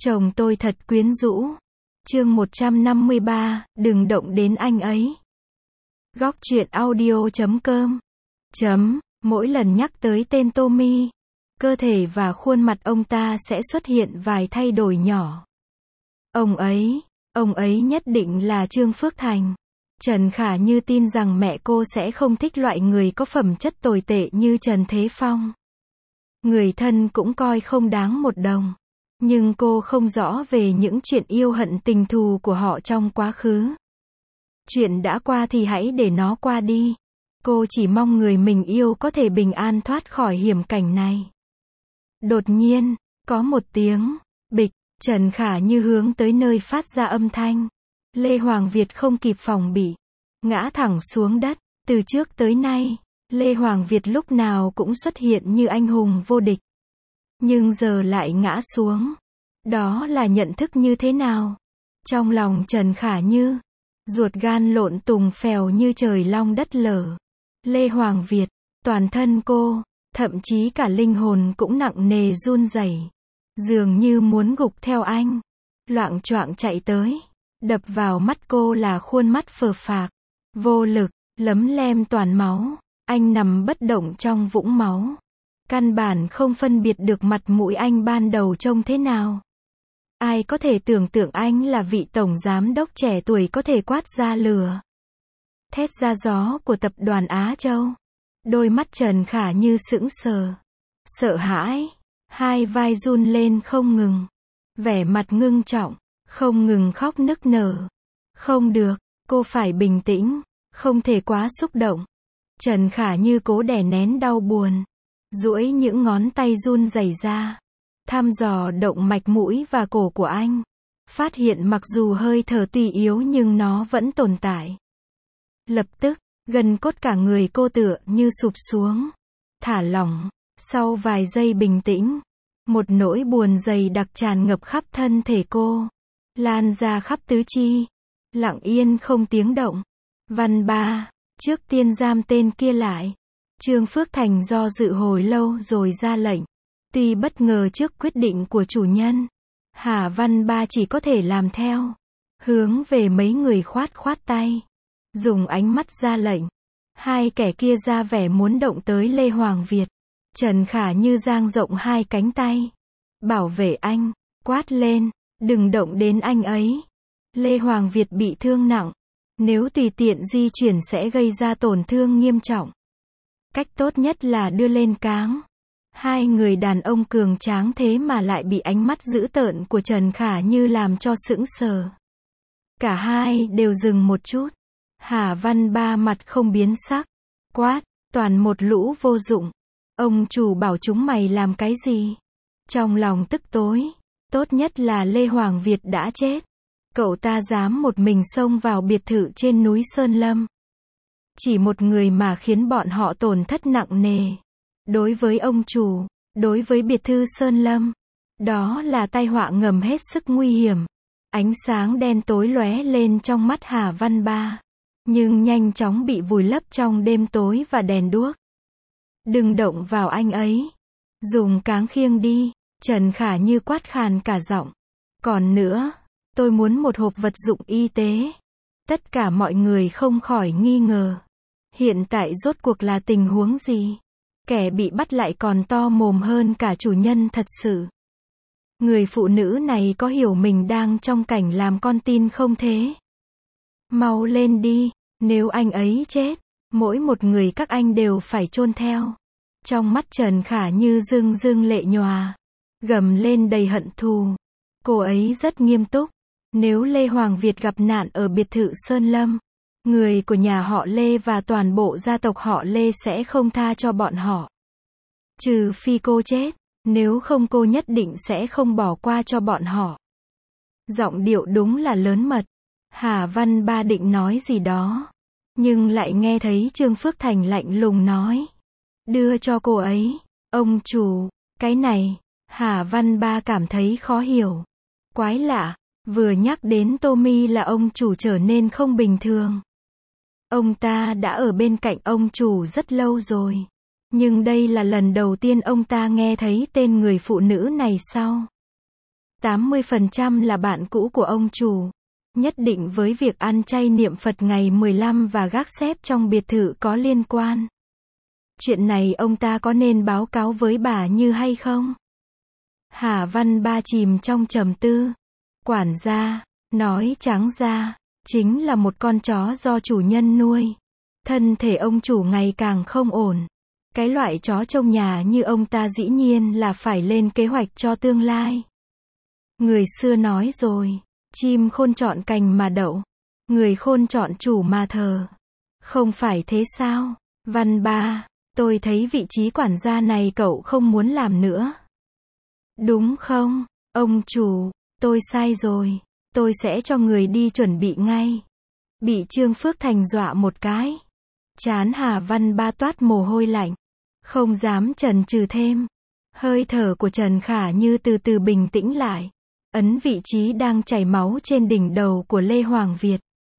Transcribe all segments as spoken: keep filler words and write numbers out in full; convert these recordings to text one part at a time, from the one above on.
Chồng tôi thật quyến rũ. Chương một trăm năm mươi ba, đừng động đến anh ấy. Góc truyện audio chấm com. Chấm, mỗi lần nhắc tới tên Tommy, cơ thể và khuôn mặt ông ta sẽ xuất hiện vài thay đổi nhỏ. Ông ấy, ông ấy nhất định là Trương Phước Thành. Trần Khả Như tin rằng mẹ cô sẽ không thích loại người có phẩm chất tồi tệ như Trần Thế Phong. Người thân cũng coi không đáng một đồng. Nhưng cô không rõ về những chuyện yêu hận tình thù của họ trong quá khứ. Chuyện đã qua thì hãy để nó qua đi. Cô chỉ mong người mình yêu có thể bình an thoát khỏi hiểm cảnh này. Đột nhiên, có một tiếng bịch, Trần Khả Như hướng tới nơi phát ra âm thanh. Lê Hoàng Việt không kịp phòng bị, ngã thẳng xuống đất. Từ trước tới nay, Lê Hoàng Việt lúc nào cũng xuất hiện như anh hùng vô địch. Nhưng giờ lại ngã xuống. Đó là nhận thức như thế nào? Trong lòng Trần Khả Như, ruột gan lộn tùng phèo như trời long đất lở. Lê Hoàng Việt, toàn thân cô, thậm chí cả linh hồn cũng nặng nề run rẩy, dường như muốn gục theo anh. Loạng choạng chạy tới, đập vào mắt cô là khuôn mắt phờ phạc, vô lực, lấm lem toàn máu. Anh nằm bất động trong vũng máu. Căn bản không phân biệt được mặt mũi anh ban đầu trông thế nào. Ai có thể tưởng tượng anh là vị tổng giám đốc trẻ tuổi có thể quát ra lửa, thét ra gió của tập đoàn Á Châu. Đôi mắt Trần Khả Như sững sờ, sợ hãi, hai vai run lên không ngừng, vẻ mặt ngưng trọng, không ngừng khóc nức nở. Không được, cô phải bình tĩnh, không thể quá xúc động. Trần Khả Như cố đè nén đau buồn, duỗi những ngón tay run rẩy ra, thăm dò động mạch mũi và cổ của anh. Phát hiện mặc dù hơi thở tuy yếu nhưng nó vẫn tồn tại. Lập tức, gân cốt cả người cô tựa như sụp xuống, thả lỏng. Sau vài giây bình tĩnh, một nỗi buồn dày đặc tràn ngập khắp thân thể cô, lan ra khắp tứ chi, lặng yên không tiếng động. Văn ba, trước tiên giam tên kia lại. Trương Phước Thành do dự hồi lâu rồi ra lệnh. Tuy bất ngờ trước quyết định của chủ nhân, Hà Văn Ba chỉ có thể làm theo. Hướng về mấy người khoát khoát tay, dùng ánh mắt ra lệnh. Hai kẻ kia ra vẻ muốn động tới Lê Hoàng Việt. Trần Khả Như dang rộng hai cánh tay, bảo vệ anh, quát lên, đừng động đến anh ấy. Lê Hoàng Việt bị thương nặng, nếu tùy tiện di chuyển sẽ gây ra tổn thương nghiêm trọng. Cách tốt nhất là đưa lên cáng. Hai người đàn ông cường tráng thế mà lại bị ánh mắt dữ tợn của Trần Khả Như làm cho sững sờ. Cả hai đều dừng một chút. Hà Văn Ba mặt không biến sắc, quát, toàn một lũ vô dụng. Ông chủ bảo chúng mày làm cái gì? Trong lòng tức tối, tốt nhất là Lê Hoàng Việt đã chết. Cậu ta dám một mình xông vào biệt thự trên núi Sơn Lâm. Chỉ một người mà khiến bọn họ tổn thất nặng nề. Đối với ông chủ, đối với biệt thự Sơn Lâm, đó là tai họa ngầm hết sức nguy hiểm. Ánh sáng đen tối lóe lên trong mắt Hà Văn Ba, nhưng nhanh chóng bị vùi lấp trong đêm tối và đèn đuốc. Đừng động vào anh ấy. Dùng cáng khiêng đi. Trần Khả Như quát khàn cả giọng. Còn nữa, tôi muốn một hộp vật dụng y tế. Tất cả mọi người không khỏi nghi ngờ. Hiện tại rốt cuộc là tình huống gì? Kẻ bị bắt lại còn to mồm hơn cả chủ nhân thật sự. Người phụ nữ này có hiểu mình đang trong cảnh làm con tin không thế? Mau lên đi, nếu anh ấy chết, mỗi một người các anh đều phải chôn theo. Trong mắt Trần Khả Như rưng rưng lệ nhòa, gầm lên đầy hận thù. Cô ấy rất nghiêm túc. Nếu Lê Hoàng Việt gặp nạn ở biệt thự Sơn Lâm, người của nhà họ Lê và toàn bộ gia tộc họ Lê sẽ không tha cho bọn họ. Trừ phi cô chết, nếu không cô nhất định sẽ không bỏ qua cho bọn họ. Giọng điệu đúng là lớn mật. Hà Văn Ba định nói gì đó, nhưng lại nghe thấy Trương Phước Thành lạnh lùng nói. Đưa cho cô ấy. Ông chủ, cái này, Hà Văn Ba cảm thấy khó hiểu. Quái lạ, vừa nhắc đến Tommy là ông chủ trở nên không bình thường. Ông ta đã ở bên cạnh ông chủ rất lâu rồi. Nhưng đây là lần đầu tiên ông ta nghe thấy tên người phụ nữ này sao? tám mươi phần trăm là bạn cũ của ông chủ. Nhất định với việc ăn chay niệm Phật ngày mười lăm và gác xép trong biệt thự có liên quan. Chuyện này ông ta có nên báo cáo với bà Như hay không? Hà Văn Ba chìm trong trầm tư. Quản gia, nói trắng ra, chính là một con chó do chủ nhân nuôi. Thân thể ông chủ ngày càng không ổn. Cái loại chó trong nhà như ông ta dĩ nhiên là phải lên kế hoạch cho tương lai. Người xưa nói rồi, chim khôn chọn cành mà đậu, người khôn chọn chủ mà thờ. Không phải thế sao? Văn Ba, tôi thấy vị trí quản gia này cậu không muốn làm nữa. Đúng không, ông chủ, tôi sai rồi, tôi sẽ cho người đi chuẩn bị ngay. Bị Trương Phước Thành dọa một cái. Trán Hà Văn Ba toát mồ hôi lạnh. Không dám chần chừ thêm. Hơi thở của Trần Khả Như từ từ bình tĩnh lại. Ấn vị trí đang chảy máu trên đỉnh đầu của Lê Hoàng Việt.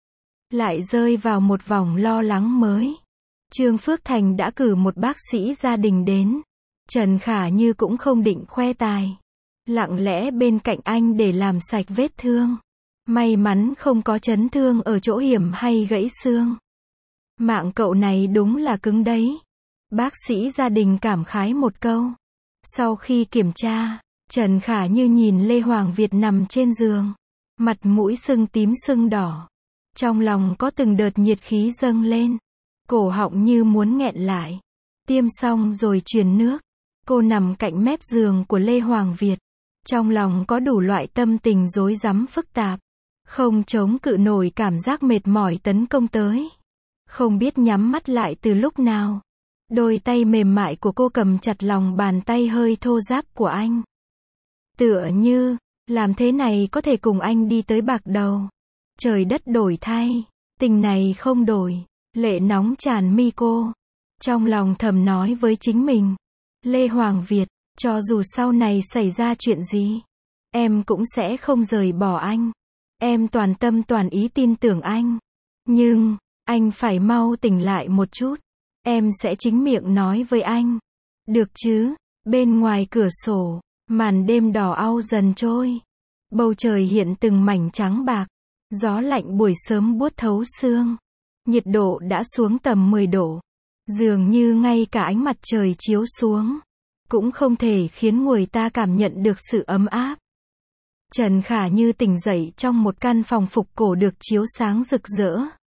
Lại rơi vào một vòng lo lắng mới. Trương Phước Thành đã cử một bác sĩ gia đình đến. Trần Khả Như cũng không định khoe tài. Lặng lẽ bên cạnh anh để làm sạch vết thương. May mắn không có chấn thương ở chỗ hiểm hay gãy xương. Mạng cậu này đúng là cứng đấy. Bác sĩ gia đình cảm khái một câu. Sau khi kiểm tra, Trần Khả Như nhìn Lê Hoàng Việt nằm trên giường. Mặt mũi sưng tím sưng đỏ. Trong lòng có từng đợt nhiệt khí dâng lên. Cổ họng như muốn nghẹn lại. Tiêm xong rồi truyền nước. Cô nằm cạnh mép giường của Lê Hoàng Việt. Trong lòng có đủ loại tâm tình rối rắm phức tạp. Không chống cự nổi cảm giác mệt mỏi tấn công tới. Không biết nhắm mắt lại từ lúc nào. Đôi tay mềm mại của cô cầm chặt lòng bàn tay hơi thô ráp của anh. Tựa như, làm thế này có thể cùng anh đi tới bạc đầu. Trời đất đổi thay, tình này không đổi. Lệ nóng tràn mi cô. Trong lòng thầm nói với chính mình. Lê Hoàng Việt, cho dù sau này xảy ra chuyện gì, em cũng sẽ không rời bỏ anh. Em toàn tâm toàn ý tin tưởng anh. Nhưng, anh phải mau tỉnh lại một chút. Em sẽ chính miệng nói với anh. Được chứ? Bên ngoài cửa sổ, màn đêm đỏ au dần trôi. Bầu trời hiện từng mảnh trắng bạc. Gió lạnh buổi sớm buốt thấu xương. Nhiệt độ đã xuống tầm mười độ. Dường như ngay cả ánh mặt trời chiếu xuống, cũng không thể khiến người ta cảm nhận được sự ấm áp. Trần Khả Như tỉnh dậy trong một căn phòng phục cổ được chiếu sáng rực rỡ.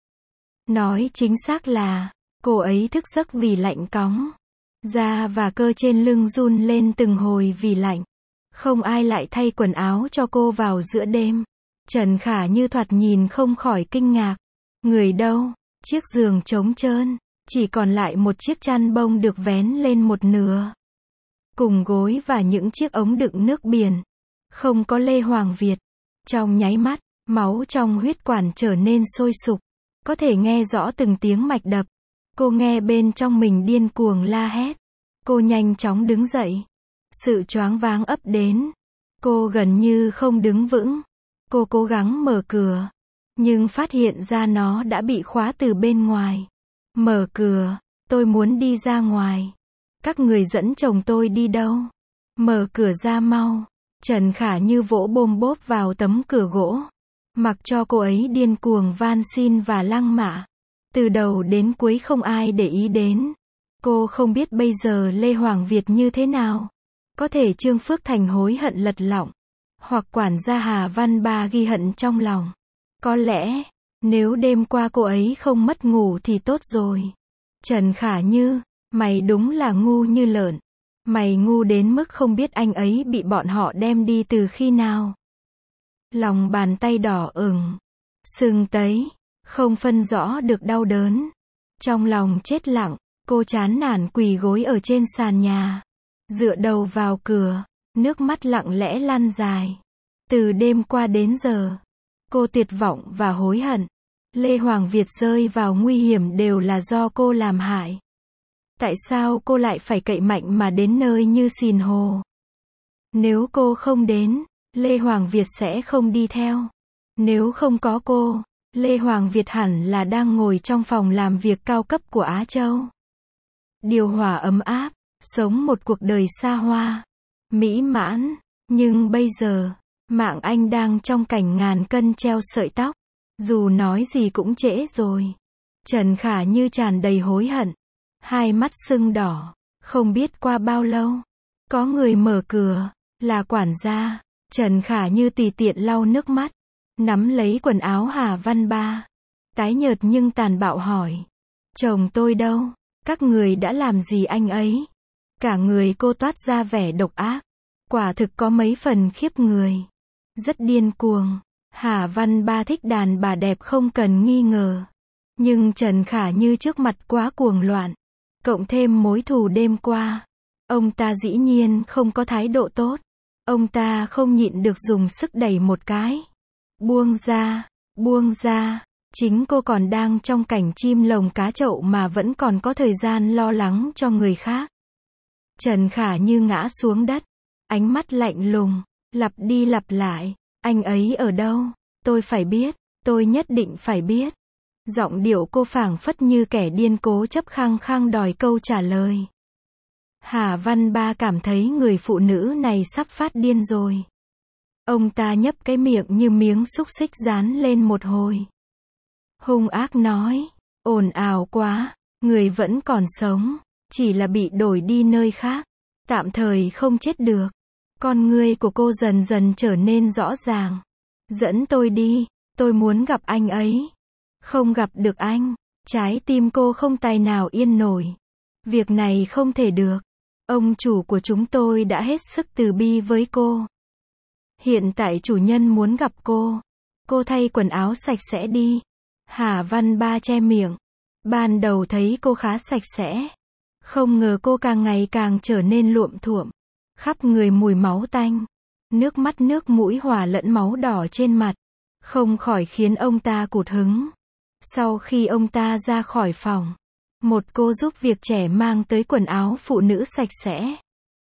Nói chính xác là, cô ấy thức giấc vì lạnh cóng. Da và cơ trên lưng run lên từng hồi vì lạnh. Không ai lại thay quần áo cho cô vào giữa đêm. Trần Khả Như thoạt nhìn không khỏi kinh ngạc. Người đâu? Chiếc giường trống trơn. Chỉ còn lại một chiếc chăn bông được vén lên một nửa. Cùng gối và những chiếc ống đựng nước biển. Không có Lê Hoàng Việt. Trong nháy mắt, máu trong huyết quản trở nên sôi sục. Có thể nghe rõ từng tiếng mạch đập. Cô nghe bên trong mình điên cuồng la hét. Cô nhanh chóng đứng dậy. Sự choáng váng ập đến. Cô gần như không đứng vững. Cô cố gắng mở cửa. Nhưng phát hiện ra nó đã bị khóa từ bên ngoài. Mở cửa, tôi muốn đi ra ngoài. Các người dẫn chồng tôi đi đâu? Mở cửa ra mau. Trần Khả Như vỗ bôm bốp vào tấm cửa gỗ. Mặc cho cô ấy điên cuồng van xin và lăng mạ. Từ đầu đến cuối không ai để ý đến. Cô không biết bây giờ Lê Hoàng Việt như thế nào. Có thể Trương Phước Thành hối hận lật lọng. Hoặc quản gia Hà Văn Ba ghi hận trong lòng. Có lẽ, nếu đêm qua cô ấy không mất ngủ thì tốt rồi. Trần Khả Như, mày đúng là ngu như lợn. Mày ngu đến mức không biết anh ấy bị bọn họ đem đi từ khi nào. Lòng bàn tay đỏ ửng, sưng tấy, không phân rõ được đau đớn. Trong lòng chết lặng, cô chán nản quỳ gối ở trên sàn nhà. Dựa đầu vào cửa, nước mắt lặng lẽ lăn dài. Từ đêm qua đến giờ, cô tuyệt vọng và hối hận. Lê Hoàng Việt rơi vào nguy hiểm đều là do cô làm hại. Tại sao cô lại phải cậy mạnh mà đến nơi như Sìn Hồ? Nếu cô không đến, Lê Hoàng Việt sẽ không đi theo. Nếu không có cô, Lê Hoàng Việt hẳn là đang ngồi trong phòng làm việc cao cấp của Á Châu. Điều hòa ấm áp, sống một cuộc đời xa hoa, mỹ mãn. Nhưng bây giờ, Mạng anh đang trong cảnh ngàn cân treo sợi tóc. Dù nói gì cũng trễ rồi. Trần Khả Như tràn đầy hối hận. Hai mắt sưng đỏ. Không biết qua bao lâu. Có người mở cửa. Là quản gia. Trần Khả Như tùy tiện lau nước mắt. Nắm lấy quần áo Hà Văn Ba. Tái nhợt nhưng tàn bạo hỏi. Chồng tôi đâu? Các người đã làm gì anh ấy? Cả người cô toát ra vẻ độc ác. Quả thực có mấy phần khiếp người. Rất điên cuồng. Hà Văn Ba thích đàn bà đẹp không cần nghi ngờ. Nhưng Trần Khả Như trước mặt quá cuồng loạn. Cộng thêm mối thù đêm qua. Ông ta dĩ nhiên không có thái độ tốt. Ông ta không nhịn được dùng sức đẩy một cái. Buông ra, buông ra. Chính cô còn đang trong cảnh chim lồng cá chậu mà vẫn còn có thời gian lo lắng cho người khác. Trần Khả Như ngã xuống đất. Ánh mắt lạnh lùng. Lặp đi lặp lại. Anh ấy ở đâu? Tôi phải biết. Tôi nhất định phải biết. Giọng điệu cô phảng phất như kẻ điên cố chấp khăng khăng đòi câu trả lời. Hà Văn Ba cảm thấy người phụ nữ này sắp phát điên rồi. Ông ta nhấp cái miệng như miếng xúc xích dán lên một hồi. Hung ác nói. Ồn ào quá. Người vẫn còn sống. Chỉ là bị đổi đi nơi khác. Tạm thời không chết được. Con ngươi của cô dần dần trở nên rõ ràng. Dẫn tôi đi. Tôi muốn gặp anh ấy. Không gặp được anh. Trái tim cô không tài nào yên nổi. Việc này không thể được. Ông chủ của chúng tôi đã hết sức từ bi với cô. Hiện tại chủ nhân muốn gặp cô. Cô thay quần áo sạch sẽ đi. Hà Văn Ba che miệng. Ban đầu thấy cô khá sạch sẽ. Không ngờ cô càng ngày càng trở nên luộm thuộm. Khắp người mùi máu tanh. Nước mắt nước mũi hòa lẫn máu đỏ trên mặt. Không khỏi khiến ông ta cụt hứng. Sau khi ông ta ra khỏi phòng. Một cô giúp việc trẻ mang tới quần áo phụ nữ sạch sẽ.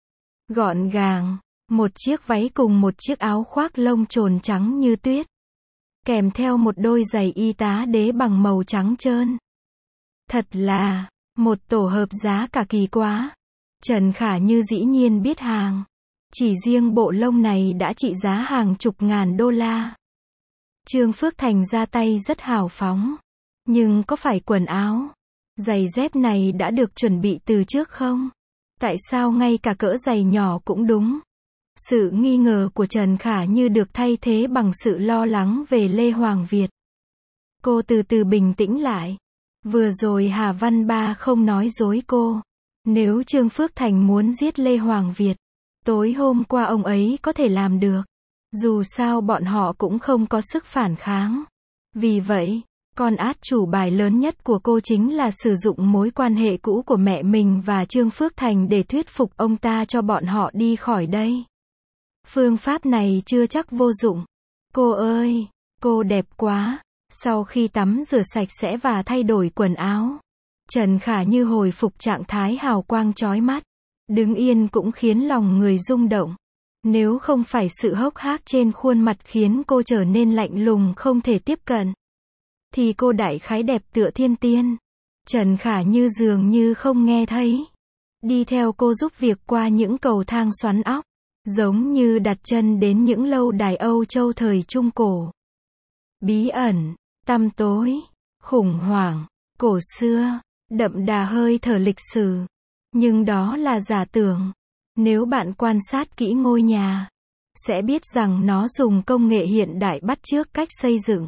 Gọn gàng. Một chiếc váy cùng một chiếc áo khoác lông trồn trắng như tuyết. Kèm theo một đôi giày y tá đế bằng màu trắng trơn. Thật là một tổ hợp giá cả kỳ quá. Trần Khả Như dĩ nhiên biết hàng. Chỉ riêng bộ lông này đã trị giá hàng chục ngàn đô la. Trương Phước Thành ra tay rất hào phóng. Nhưng có phải quần áo, giày dép này đã được chuẩn bị từ trước không? Tại sao ngay cả cỡ giày nhỏ cũng đúng? Sự nghi ngờ của Trần Khả Như được thay thế bằng sự lo lắng về Lê Hoàng Việt. Cô từ từ bình tĩnh lại. Vừa rồi Hà Văn Ba không nói dối cô. Nếu Trương Phước Thành muốn giết Lê Hoàng Việt, tối hôm qua ông ấy có thể làm được. Dù sao bọn họ cũng không có sức phản kháng. Vì vậy, con át chủ bài lớn nhất của cô chính là sử dụng mối quan hệ cũ của mẹ mình và Trương Phước Thành để thuyết phục ông ta cho bọn họ đi khỏi đây. Phương pháp này chưa chắc vô dụng. Cô ơi, cô đẹp quá. Sau khi tắm rửa sạch sẽ và thay đổi quần áo, Trần Khả Như hồi phục trạng thái hào quang chói mắt. Đứng yên cũng khiến lòng người rung động. Nếu không phải sự hốc hác trên khuôn mặt khiến cô trở nên lạnh lùng không thể tiếp cận, thì cô đại khái đẹp tựa thiên tiên. Trần Khả Như dường như không nghe thấy. Đi theo cô giúp việc qua những cầu thang xoắn ốc. Giống như đặt chân đến những lâu đài Âu Châu thời Trung Cổ. Bí ẩn, tăm tối, khủng hoảng, cổ xưa, đậm đà hơi thở lịch sử. Nhưng đó là giả tưởng. Nếu bạn quan sát kỹ ngôi nhà, sẽ biết rằng nó dùng công nghệ hiện đại bắt chước cách xây dựng.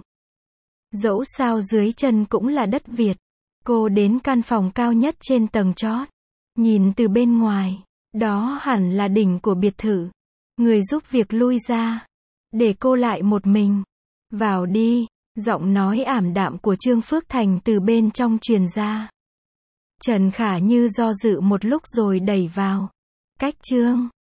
Dẫu sao dưới chân cũng là đất Việt. Cô đến căn phòng cao nhất trên tầng chót. Nhìn từ bên ngoài, đó hẳn là đỉnh của biệt thự. Người giúp việc lui ra, để cô lại một mình. Vào đi, giọng nói ảm đạm của Trương Phước Thành từ bên trong truyền ra. Trần Khả Như do dự một lúc rồi đẩy vào. Cách Trương